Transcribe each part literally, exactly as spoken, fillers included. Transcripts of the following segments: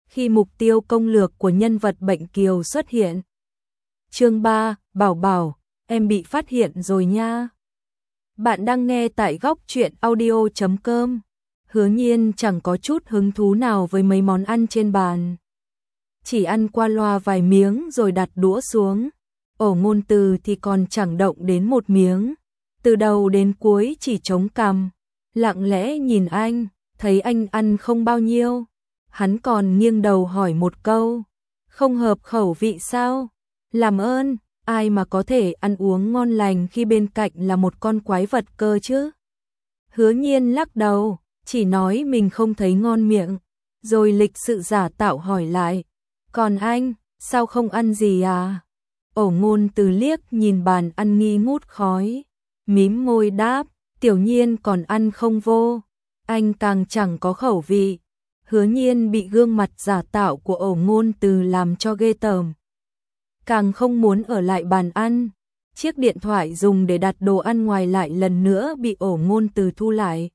khi mục tiêu công lược của nhân vật bệnh kiều xuất hiện. Chương ba, Bảo Bảo, em bị phát hiện rồi nha. Bạn đang nghe tại góc truyện audio chấm com. Hứa Nhiên chẳng có chút hứng thú nào với mấy món ăn trên bàn. Chỉ ăn qua loa vài miếng rồi đặt đũa xuống. Ổ Ngôn Từ thì còn chẳng động đến một miếng. Từ đầu đến cuối chỉ chống cằm, lặng lẽ nhìn anh, thấy anh ăn không bao nhiêu. Hắn còn nghiêng đầu hỏi một câu, không hợp khẩu vị sao? Làm ơn, ai mà có thể ăn uống ngon lành khi bên cạnh là một con quái vật cơ chứ? Hứa Nhiên lắc đầu, chỉ nói mình không thấy ngon miệng, rồi lịch sự giả tạo hỏi lại, còn anh, sao không ăn gì à? Ổ Ngôn Từ liếc nhìn bàn ăn nghi ngút khói, mím môi đáp, Tiểu Nhiên còn ăn không vô, anh càng chẳng có khẩu vị. Hứa Nhiên bị gương mặt giả tạo của Ổ Ngôn Từ làm cho ghê tởm, càng không muốn ở lại bàn ăn. Chiếc điện thoại dùng để đặt đồ ăn ngoài lại lần nữa bị Ổ Ngôn Từ thu lại.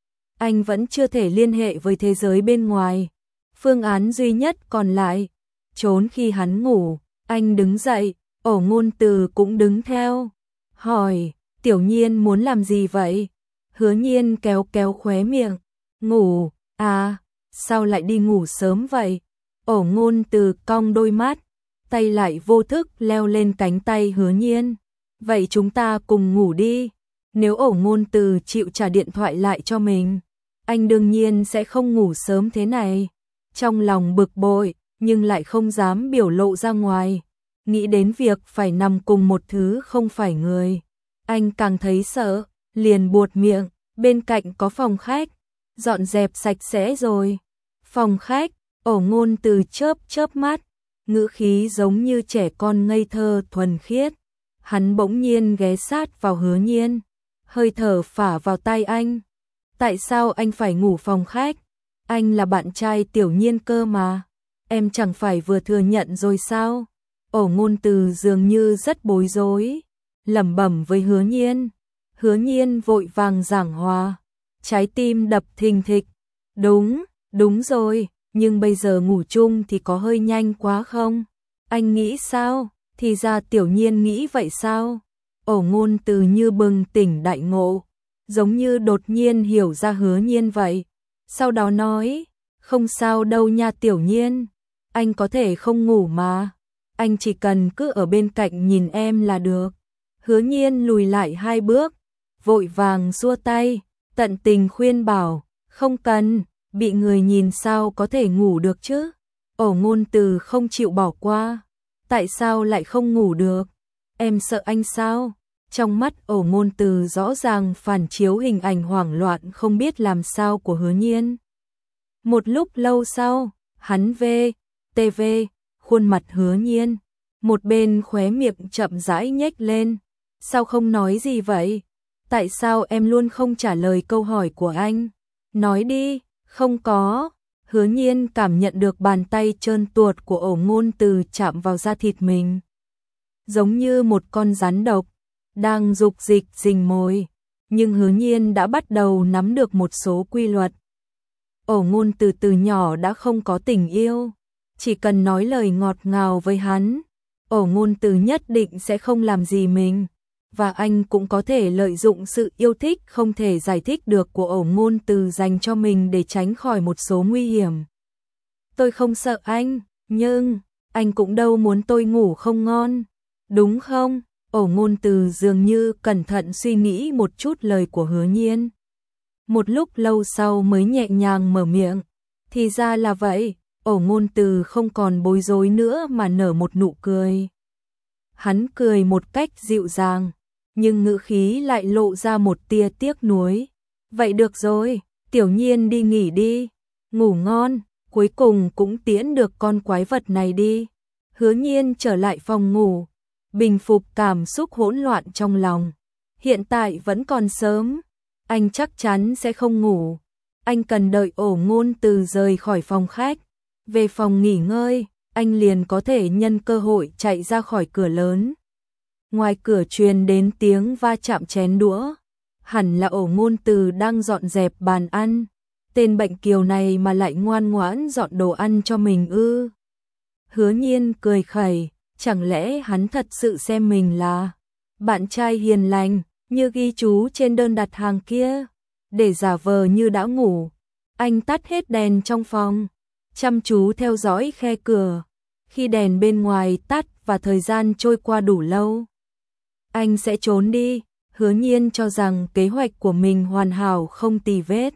Anh vẫn chưa thể liên hệ với thế giới bên ngoài. Phương án duy nhất còn lại, trốn khi hắn ngủ. Anh đứng dậy, Ổ Ngôn Từ cũng đứng theo. Hỏi, Tiểu Nhiên muốn làm gì vậy? Hứa Nhiên kéo kéo khóe miệng. Ngủ, à, sao lại đi ngủ sớm vậy? Ổ Ngôn Từ cong đôi mắt, tay lại vô thức leo lên cánh tay Hứa Nhiên. Vậy chúng ta cùng ngủ đi. Nếu Ổ Ngôn Từ chịu trả điện thoại lại cho mình, anh đương nhiên sẽ không ngủ sớm thế này. Trong lòng bực bội, nhưng lại không dám biểu lộ ra ngoài. Nghĩ đến việc phải nằm cùng một thứ không phải người, anh càng thấy sợ, liền buột miệng, bên cạnh có phòng khách, dọn dẹp sạch sẽ rồi. Phòng khách, Ổ Ngôn Từ chớp chớp mắt, ngữ khí giống như trẻ con ngây thơ thuần khiết. Hắn bỗng nhiên ghé sát vào Hứa Nhiên, hơi thở phả vào tai anh. Tại sao anh phải ngủ phòng khách? Anh là bạn trai Tiểu Nhiên cơ mà. Em chẳng phải vừa thừa nhận rồi sao? Ổ Ngôn Từ dường như rất bối rối, lẩm bẩm với Hứa Nhiên. Hứa Nhiên vội vàng giảng hòa, trái tim đập thình thịch. Đúng, đúng rồi, nhưng bây giờ ngủ chung thì có hơi nhanh quá không? Anh nghĩ sao? Thì ra Tiểu Nhiên nghĩ vậy sao? Ổ Ngôn Từ như bừng tỉnh đại ngộ, giống như đột nhiên hiểu ra Hứa Nhiên vậy. Sau đó nói, không sao đâu nha Tiểu Nhiên, anh có thể không ngủ mà, anh chỉ cần cứ ở bên cạnh nhìn em là được. Hứa Nhiên lùi lại hai bước, vội vàng xua tay, tận tình khuyên bảo, không cần, bị người nhìn sao có thể ngủ được chứ? Ổ Ngôn Từ không chịu bỏ qua, tại sao lại không ngủ được? Em sợ anh sao? Trong mắt Ổ Ngôn Từ rõ ràng phản chiếu hình ảnh hoảng loạn không biết làm sao của Hứa Nhiên. Một lúc lâu sau, hắn vê, tê vê, khuôn mặt Hứa Nhiên, một bên khóe miệng chậm rãi nhếch lên. Sao không nói gì vậy? Tại sao em luôn không trả lời câu hỏi của anh? Nói đi, không có. Hứa Nhiên cảm nhận được bàn tay trơn tuột của Ổ Ngôn Từ chạm vào da thịt mình, giống như một con rắn độc đang dục dịch rình mồi, nhưng Hứa Nhiên đã bắt đầu nắm được một số quy luật. Ổ Ngôn Từ từ nhỏ đã không có tình yêu, chỉ cần nói lời ngọt ngào với hắn, Ổ Ngôn Từ nhất định sẽ không làm gì mình, và anh cũng có thể lợi dụng sự yêu thích không thể giải thích được của Ổ Ngôn Từ dành cho mình để tránh khỏi một số nguy hiểm. Tôi không sợ anh, nhưng anh cũng đâu muốn tôi ngủ không ngon, đúng không? Ổ Ngôn Từ dường như cẩn thận suy nghĩ một chút lời của Hứa Nhiên. Một lúc lâu sau mới nhẹ nhàng mở miệng, thì ra là vậy. Ổ Ngôn Từ không còn bối rối nữa mà nở một nụ cười. Hắn cười một cách dịu dàng, nhưng ngữ khí lại lộ ra một tia tiếc nuối. Vậy được rồi, Tiểu Nhiên đi nghỉ đi, ngủ ngon, cuối cùng cũng tiễn được con quái vật này đi. Hứa Nhiên trở lại phòng ngủ, bình phục cảm xúc hỗn loạn trong lòng. Hiện tại vẫn còn sớm, anh chắc chắn sẽ không ngủ. Anh cần đợi Ổ Ngôn Từ rời khỏi phòng khách, về phòng nghỉ ngơi, anh liền có thể nhân cơ hội chạy ra khỏi cửa lớn. Ngoài cửa truyền đến tiếng va chạm chén đũa, hẳn là Ổ Ngôn Từ đang dọn dẹp bàn ăn. tên bệnh kiều này mà lại ngoan ngoãn dọn đồ ăn cho mình ư? Hứa Nhiên cười khẩy, chẳng lẽ hắn thật sự xem mình là bạn trai hiền lành, như ghi chú trên đơn đặt hàng kia? Để giả vờ như đã ngủ, anh tắt hết đèn trong phòng, chăm chú theo dõi khe cửa. Khi đèn bên ngoài tắt và thời gian trôi qua đủ lâu, anh sẽ trốn đi. Hứa Nhiên cho rằng kế hoạch của mình hoàn hảo không tì vết.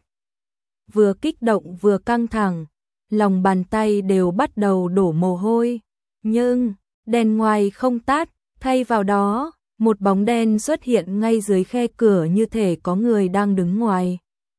Vừa kích động vừa căng thẳng, lòng bàn tay đều bắt đầu đổ mồ hôi. Nhưng, đèn ngoài không tắt, thay vào đó, một bóng đen xuất hiện ngay dưới khe cửa như thể có người đang đứng ngoài.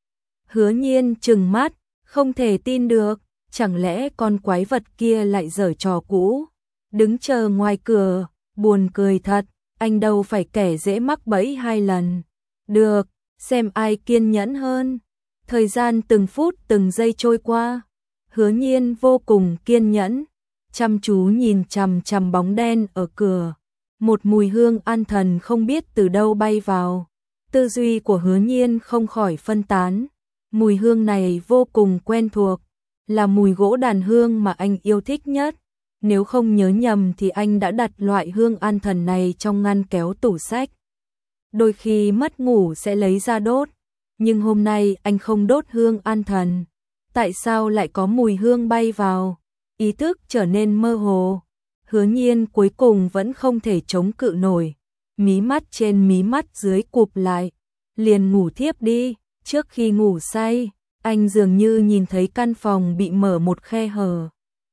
Hứa Nhiên trừng mắt, không thể tin được, chẳng lẽ con quái vật kia lại giở trò cũ, đứng chờ ngoài cửa, buồn cười thật, anh đâu phải kẻ dễ mắc bẫy hai lần. Được, xem ai kiên nhẫn hơn. Thời gian từng phút từng giây trôi qua, Hứa Nhiên vô cùng kiên nhẫn, chăm chú nhìn chằm chằm bóng đen ở cửa. Một mùi hương an thần không biết từ đâu bay vào. Tư duy của Hứa Nhiên không khỏi phân tán. Mùi hương này vô cùng quen thuộc, là mùi gỗ đàn hương mà anh yêu thích nhất. Nếu không nhớ nhầm thì anh đã đặt loại hương an thần này trong ngăn kéo tủ sách. Đôi khi mất ngủ sẽ lấy ra đốt, nhưng hôm nay anh không đốt hương an thần. Tại sao lại có mùi hương bay vào? Ý thức trở nên mơ hồ. Hứa Nhiên cuối cùng vẫn không thể chống cự nổi. Mí mắt trên mí mắt dưới cụp lại, liền ngủ thiếp đi. Trước khi ngủ say, anh dường như nhìn thấy căn phòng bị mở một khe hở.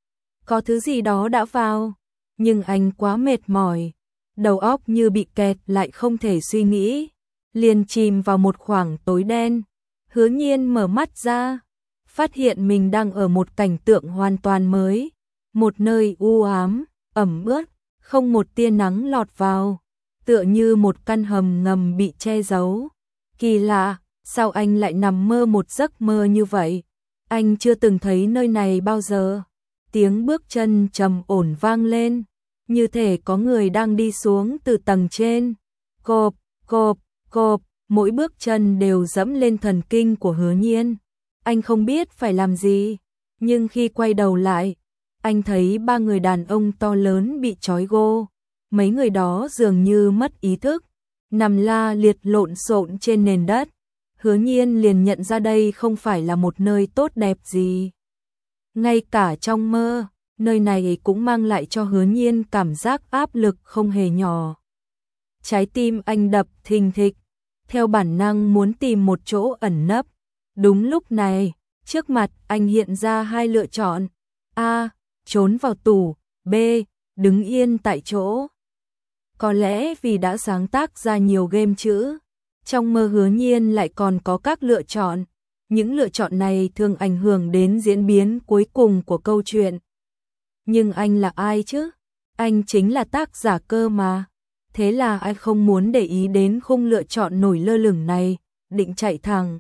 Có thứ gì đó đã vào, nhưng anh quá mệt mỏi, đầu óc như bị kẹt lại không thể suy nghĩ, liền chìm vào một khoảng tối đen. Hứa Nhiên mở mắt ra, phát hiện mình đang ở một cảnh tượng hoàn toàn mới, một nơi u ám, ẩm ướt, không một tia nắng lọt vào, tựa như một căn hầm ngầm bị che giấu. Kỳ lạ, sao anh lại nằm mơ một giấc mơ như vậy? Anh chưa từng thấy nơi này bao giờ. Tiếng bước chân trầm ổn vang lên, như thể có người đang đi xuống từ tầng trên. Cộp, cộp, cộp, mỗi bước chân đều dẫm lên thần kinh của Hứa Nhiên. Anh không biết phải làm gì, nhưng khi quay đầu lại, anh thấy ba người đàn ông to lớn bị trói gô. Mấy người đó dường như mất ý thức, nằm la liệt lộn xộn trên nền đất. Hứa Nhiên liền nhận ra đây không phải là một nơi tốt đẹp gì. Ngay cả trong mơ, nơi này cũng mang lại cho Hứa Nhiên cảm giác áp lực không hề nhỏ. Trái tim anh đập thình thịch, theo bản năng muốn tìm một chỗ ẩn nấp. Đúng lúc này, trước mặt anh hiện ra hai lựa chọn. A. Trốn vào tủ. B. Đứng yên tại chỗ. Có lẽ vì đã sáng tác ra nhiều game chữ, trong mơ Hứa Nhiên lại còn có các lựa chọn. Những lựa chọn này thường ảnh hưởng đến diễn biến cuối cùng của câu chuyện. Nhưng anh là ai chứ? Anh chính là tác giả cơ mà. Thế là anh không muốn để ý đến khung lựa chọn nổi lơ lửng này, định chạy thẳng.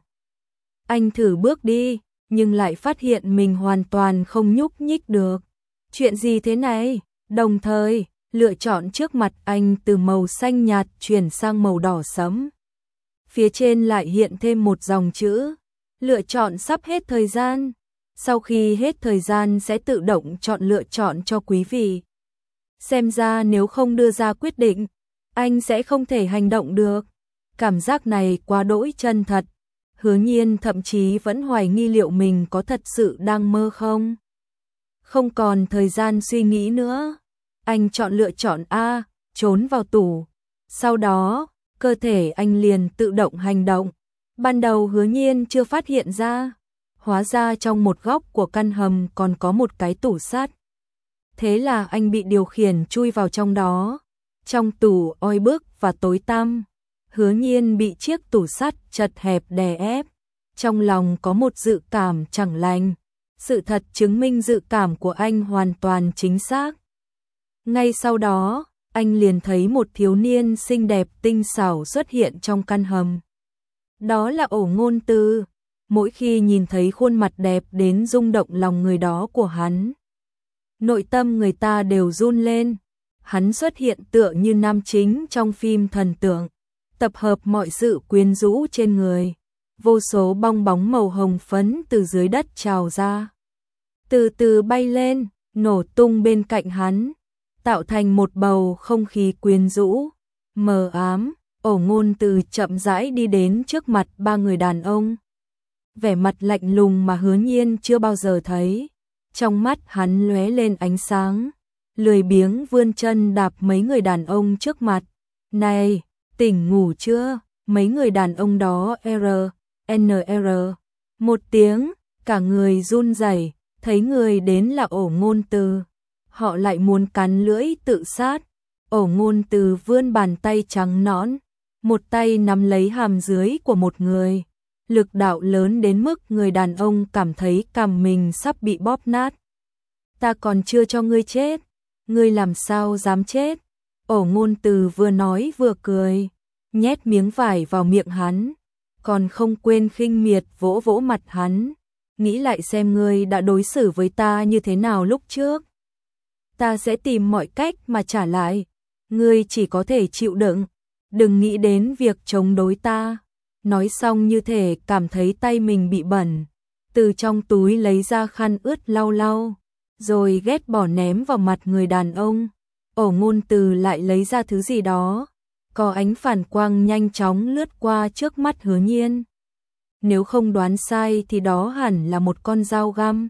Anh thử bước đi, nhưng lại phát hiện mình hoàn toàn không nhúc nhích được. Chuyện gì thế này? Đồng thời, lựa chọn trước mặt anh từ màu xanh nhạt chuyển sang màu đỏ sẫm. Phía trên lại hiện thêm một dòng chữ. Lựa chọn sắp hết thời gian. Sau khi hết thời gian sẽ tự động chọn lựa chọn cho quý vị. Xem ra nếu không đưa ra quyết định, anh sẽ không thể hành động được. Cảm giác này quá đỗi chân thật. Hứa Nhiên thậm chí vẫn hoài nghi liệu mình có thật sự đang mơ không. Không còn thời gian suy nghĩ nữa. Anh chọn lựa chọn A, trốn vào tủ. Sau đó, cơ thể anh liền tự động hành động. Ban đầu Hứa Nhiên chưa phát hiện ra, hóa ra trong một góc của căn hầm còn có một cái tủ sắt. Thế là anh bị điều khiển chui vào trong đó. Trong tủ oi bức và tối tăm, Hứa Nhiên bị chiếc tủ sắt chật hẹp đè ép. Trong lòng có một dự cảm chẳng lành. Sự thật chứng minh dự cảm của anh hoàn toàn chính xác. Ngay sau đó, anh liền thấy một thiếu niên xinh đẹp tinh xảo xuất hiện trong căn hầm. Đó là Ổ Ngôn Tư. Mỗi khi nhìn thấy khuôn mặt đẹp đến rung động lòng người đó của hắn, nội tâm người ta đều run lên. Hắn xuất hiện tựa như nam chính trong phim thần tượng, tập hợp mọi sự quyến rũ trên người, vô số bong bóng màu hồng phấn từ dưới đất trào ra. Từ từ bay lên, nổ tung bên cạnh hắn, tạo thành một bầu không khí quyến rũ, mờ ám. Ổ Ngôn Từ chậm rãi đi đến trước mặt ba người đàn ông. Vẻ mặt lạnh lùng mà Hứa Nhiên chưa bao giờ thấy. Trong mắt hắn lóe lên ánh sáng, lười biếng vươn chân đạp mấy người đàn ông trước mặt. Này, tỉnh ngủ chưa? Mấy người đàn ông đó R, N R, một tiếng, cả người run rẩy, thấy người đến là Ổ Ngôn Từ. Họ lại muốn cắn lưỡi tự sát. Ổ Ngôn Từ vươn bàn tay trắng nõn, một tay nắm lấy hàm dưới của một người. Lực đạo lớn đến mức người đàn ông cảm thấy cằm mình sắp bị bóp nát. Ta còn chưa cho ngươi chết, ngươi làm sao dám chết? Ổ Ngôn Từ vừa nói vừa cười, nhét miếng vải vào miệng hắn, còn không quên khinh miệt vỗ vỗ mặt hắn. Nghĩ lại xem ngươi đã đối xử với ta như thế nào lúc trước. Ta sẽ tìm mọi cách mà trả lại, ngươi chỉ có thể chịu đựng, đừng nghĩ đến việc chống đối ta. Nói xong như thể cảm thấy tay mình bị bẩn, từ trong túi lấy ra khăn ướt lau lau, rồi ghét bỏ ném vào mặt người đàn ông. Ổ Ngôn Từ lại lấy ra thứ gì đó, có ánh phản quang nhanh chóng lướt qua trước mắt Hứa Nhiên. Nếu không đoán sai thì đó hẳn là một con dao găm.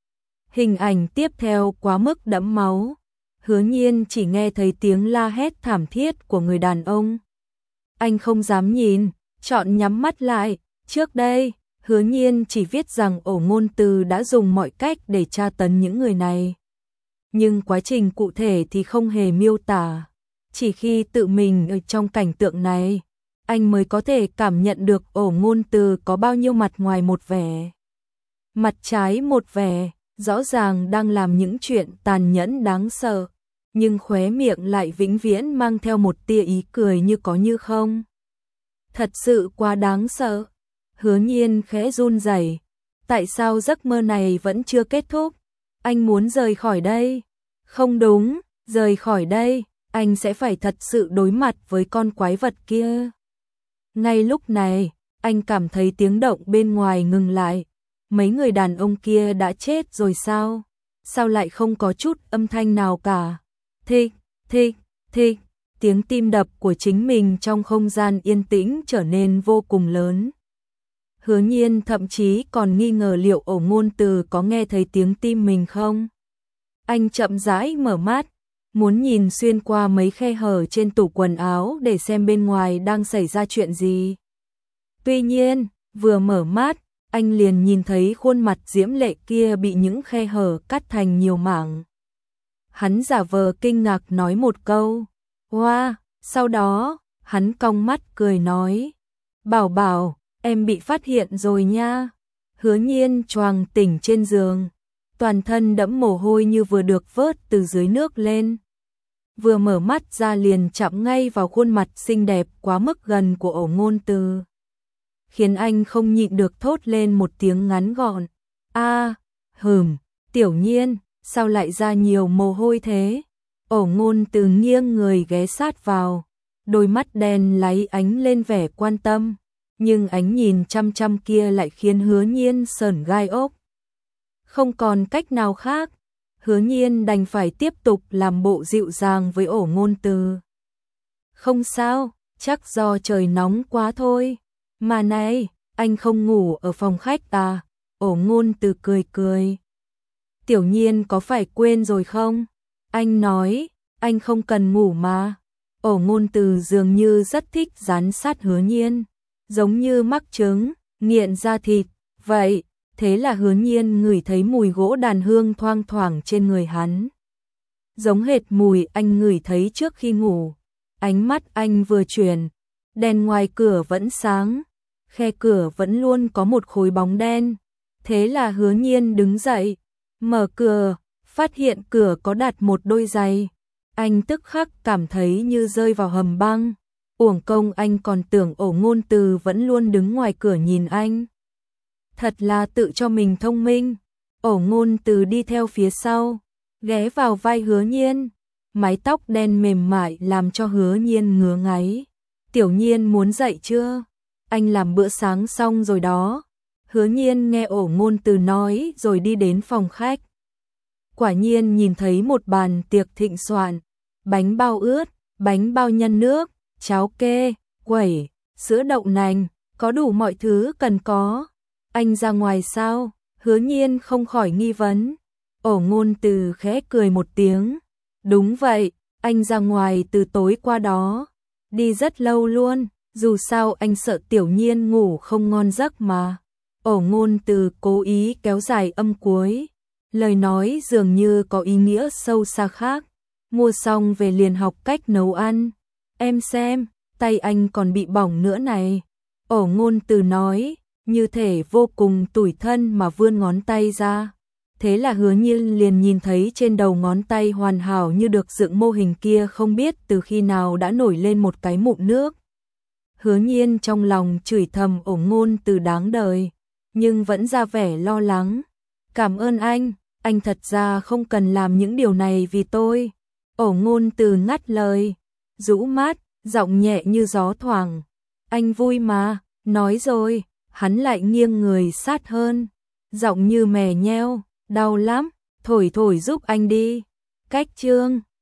Hình ảnh tiếp theo quá mức đẫm máu. Hứa Nhiên chỉ nghe thấy tiếng la hét thảm thiết của người đàn ông. Anh không dám nhìn, chọn nhắm mắt lại. Trước đây, Hứa Nhiên chỉ viết rằng Ổ Ngôn Từ đã dùng mọi cách để tra tấn những người này. Nhưng quá trình cụ thể thì không hề miêu tả. Chỉ khi tự mình ở trong cảnh tượng này, anh mới có thể cảm nhận được Ổ Ngôn Từ có bao nhiêu mặt ngoài một vẻ, mặt trái một vẻ, rõ ràng đang làm những chuyện tàn nhẫn đáng sợ, nhưng khóe miệng lại vĩnh viễn mang theo một tia ý cười như có như không. Thật sự quá đáng sợ. Hứa Nhiên khẽ run rẩy. Tại sao giấc mơ này vẫn chưa kết thúc? Anh muốn rời khỏi đây. Không đúng, rời khỏi đây, anh sẽ phải thật sự đối mặt với con quái vật kia. Ngay lúc này, anh cảm thấy tiếng động bên ngoài ngừng lại. Mấy người đàn ông kia đã chết rồi sao? Sao lại không có chút âm thanh nào cả? Thịch, thịch, thịch, tiếng tim đập của chính mình trong không gian yên tĩnh trở nên vô cùng lớn. Hứa Nhiên thậm chí còn nghi ngờ liệu Ổ Ngôn Từ có nghe thấy tiếng tim mình không. Anh chậm rãi mở mắt, muốn nhìn xuyên qua mấy khe hở trên tủ quần áo để xem bên ngoài đang xảy ra chuyện gì. Tuy nhiên, vừa mở mắt, anh liền nhìn thấy khuôn mặt diễm lệ kia bị những khe hở cắt thành nhiều mảng. Hắn giả vờ kinh ngạc nói một câu, "Wow", sau đó, hắn cong mắt cười nói, "Bảo Bảo, em bị phát hiện rồi nha." Hứa Nhiên choàng tỉnh trên giường, toàn thân đẫm mồ hôi như vừa được vớt từ dưới nước lên. Vừa mở mắt ra liền chạm ngay vào khuôn mặt xinh đẹp quá mức gần của Ổ Ngôn Từ, khiến anh không nhịn được thốt lên một tiếng ngắn gọn, "A, hừm, Tiểu Nhiên, sao lại ra nhiều mồ hôi thế?" Ổ Ngôn Từ nghiêng người ghé sát vào, đôi mắt đen láy ánh lên vẻ quan tâm, nhưng ánh nhìn chăm chăm kia lại khiến Hứa Nhiên sởn gai ốc. Không còn cách nào khác, Hứa Nhiên đành phải tiếp tục làm bộ dịu dàng với Ổ Ngôn Từ. "Không sao, chắc do trời nóng quá thôi. Mà này, anh không ngủ ở phòng khách à?" Ổ Ngôn Từ cười cười. "Tiểu Nhiên có phải quên rồi không? Anh nói, anh không cần ngủ mà." Ổ Ngôn Từ dường như rất thích dán sát Hứa Nhiên, giống như mắc trứng, nghiện da thịt. Vậy, thế là Hứa Nhiên ngửi thấy mùi gỗ đàn hương thoang thoảng trên người hắn, giống hệt mùi anh ngửi thấy trước khi ngủ. Ánh mắt anh vừa chuyển, đèn ngoài cửa vẫn sáng, khe cửa vẫn luôn có một khối bóng đen. Thế là Hứa Nhiên đứng dậy, mở cửa, phát hiện cửa có đặt một đôi giày. Anh tức khắc cảm thấy như rơi vào hầm băng. Uổng công anh còn tưởng Ổ Ngôn Từ vẫn luôn đứng ngoài cửa nhìn anh. Thật là tự cho mình thông minh. Ổ Ngôn Từ đi theo phía sau, ghé vào vai Hứa Nhiên, mái tóc đen mềm mại làm cho Hứa Nhiên ngứa ngáy. "Tiểu Nhiên muốn dậy chưa?" anh làm bữa sáng xong rồi đó. Hứa Nhiên nghe Ổ Ngôn Từ nói rồi đi đến phòng khách. Quả nhiên nhìn thấy một bàn tiệc thịnh soạn, bánh bao ướt, bánh bao nhân nước, cháo kê, quẩy, sữa đậu nành, có đủ mọi thứ cần có. Anh ra ngoài sao? Hứa Nhiên không khỏi nghi vấn. Ổ Ngôn Từ khẽ cười một tiếng. Đúng vậy, anh ra ngoài từ tối qua đó. Đi rất lâu luôn, dù sao anh sợ Tiểu Nhiên ngủ không ngon giấc mà. Ổ Ngôn Từ cố ý kéo dài âm cuối. Lời nói dường như có ý nghĩa sâu xa khác. Mua xong về liền học cách nấu ăn. Em xem, tay anh còn bị bỏng nữa này. Ổ Ngôn Từ nói, như thể vô cùng tủi thân mà vươn ngón tay ra. Thế là Hứa Nhiên liền nhìn thấy trên đầu ngón tay hoàn hảo như được dựng mô hình kia không biết từ khi nào đã nổi lên một cái mụn nước. Hứa Nhiên trong lòng chửi thầm Ổ Ngôn Từ đáng đời, nhưng vẫn ra vẻ lo lắng. Cảm ơn anh, anh thật ra không cần làm những điều này vì tôi. Ổ Ngôn Từ ngắt lời, rũ mắt, giọng nhẹ như gió thoảng. Anh vui mà, nói rồi, hắn lại nghiêng người sát hơn. Giọng như mè nheo, đau lắm, thổi thổi giúp anh đi. Cách chương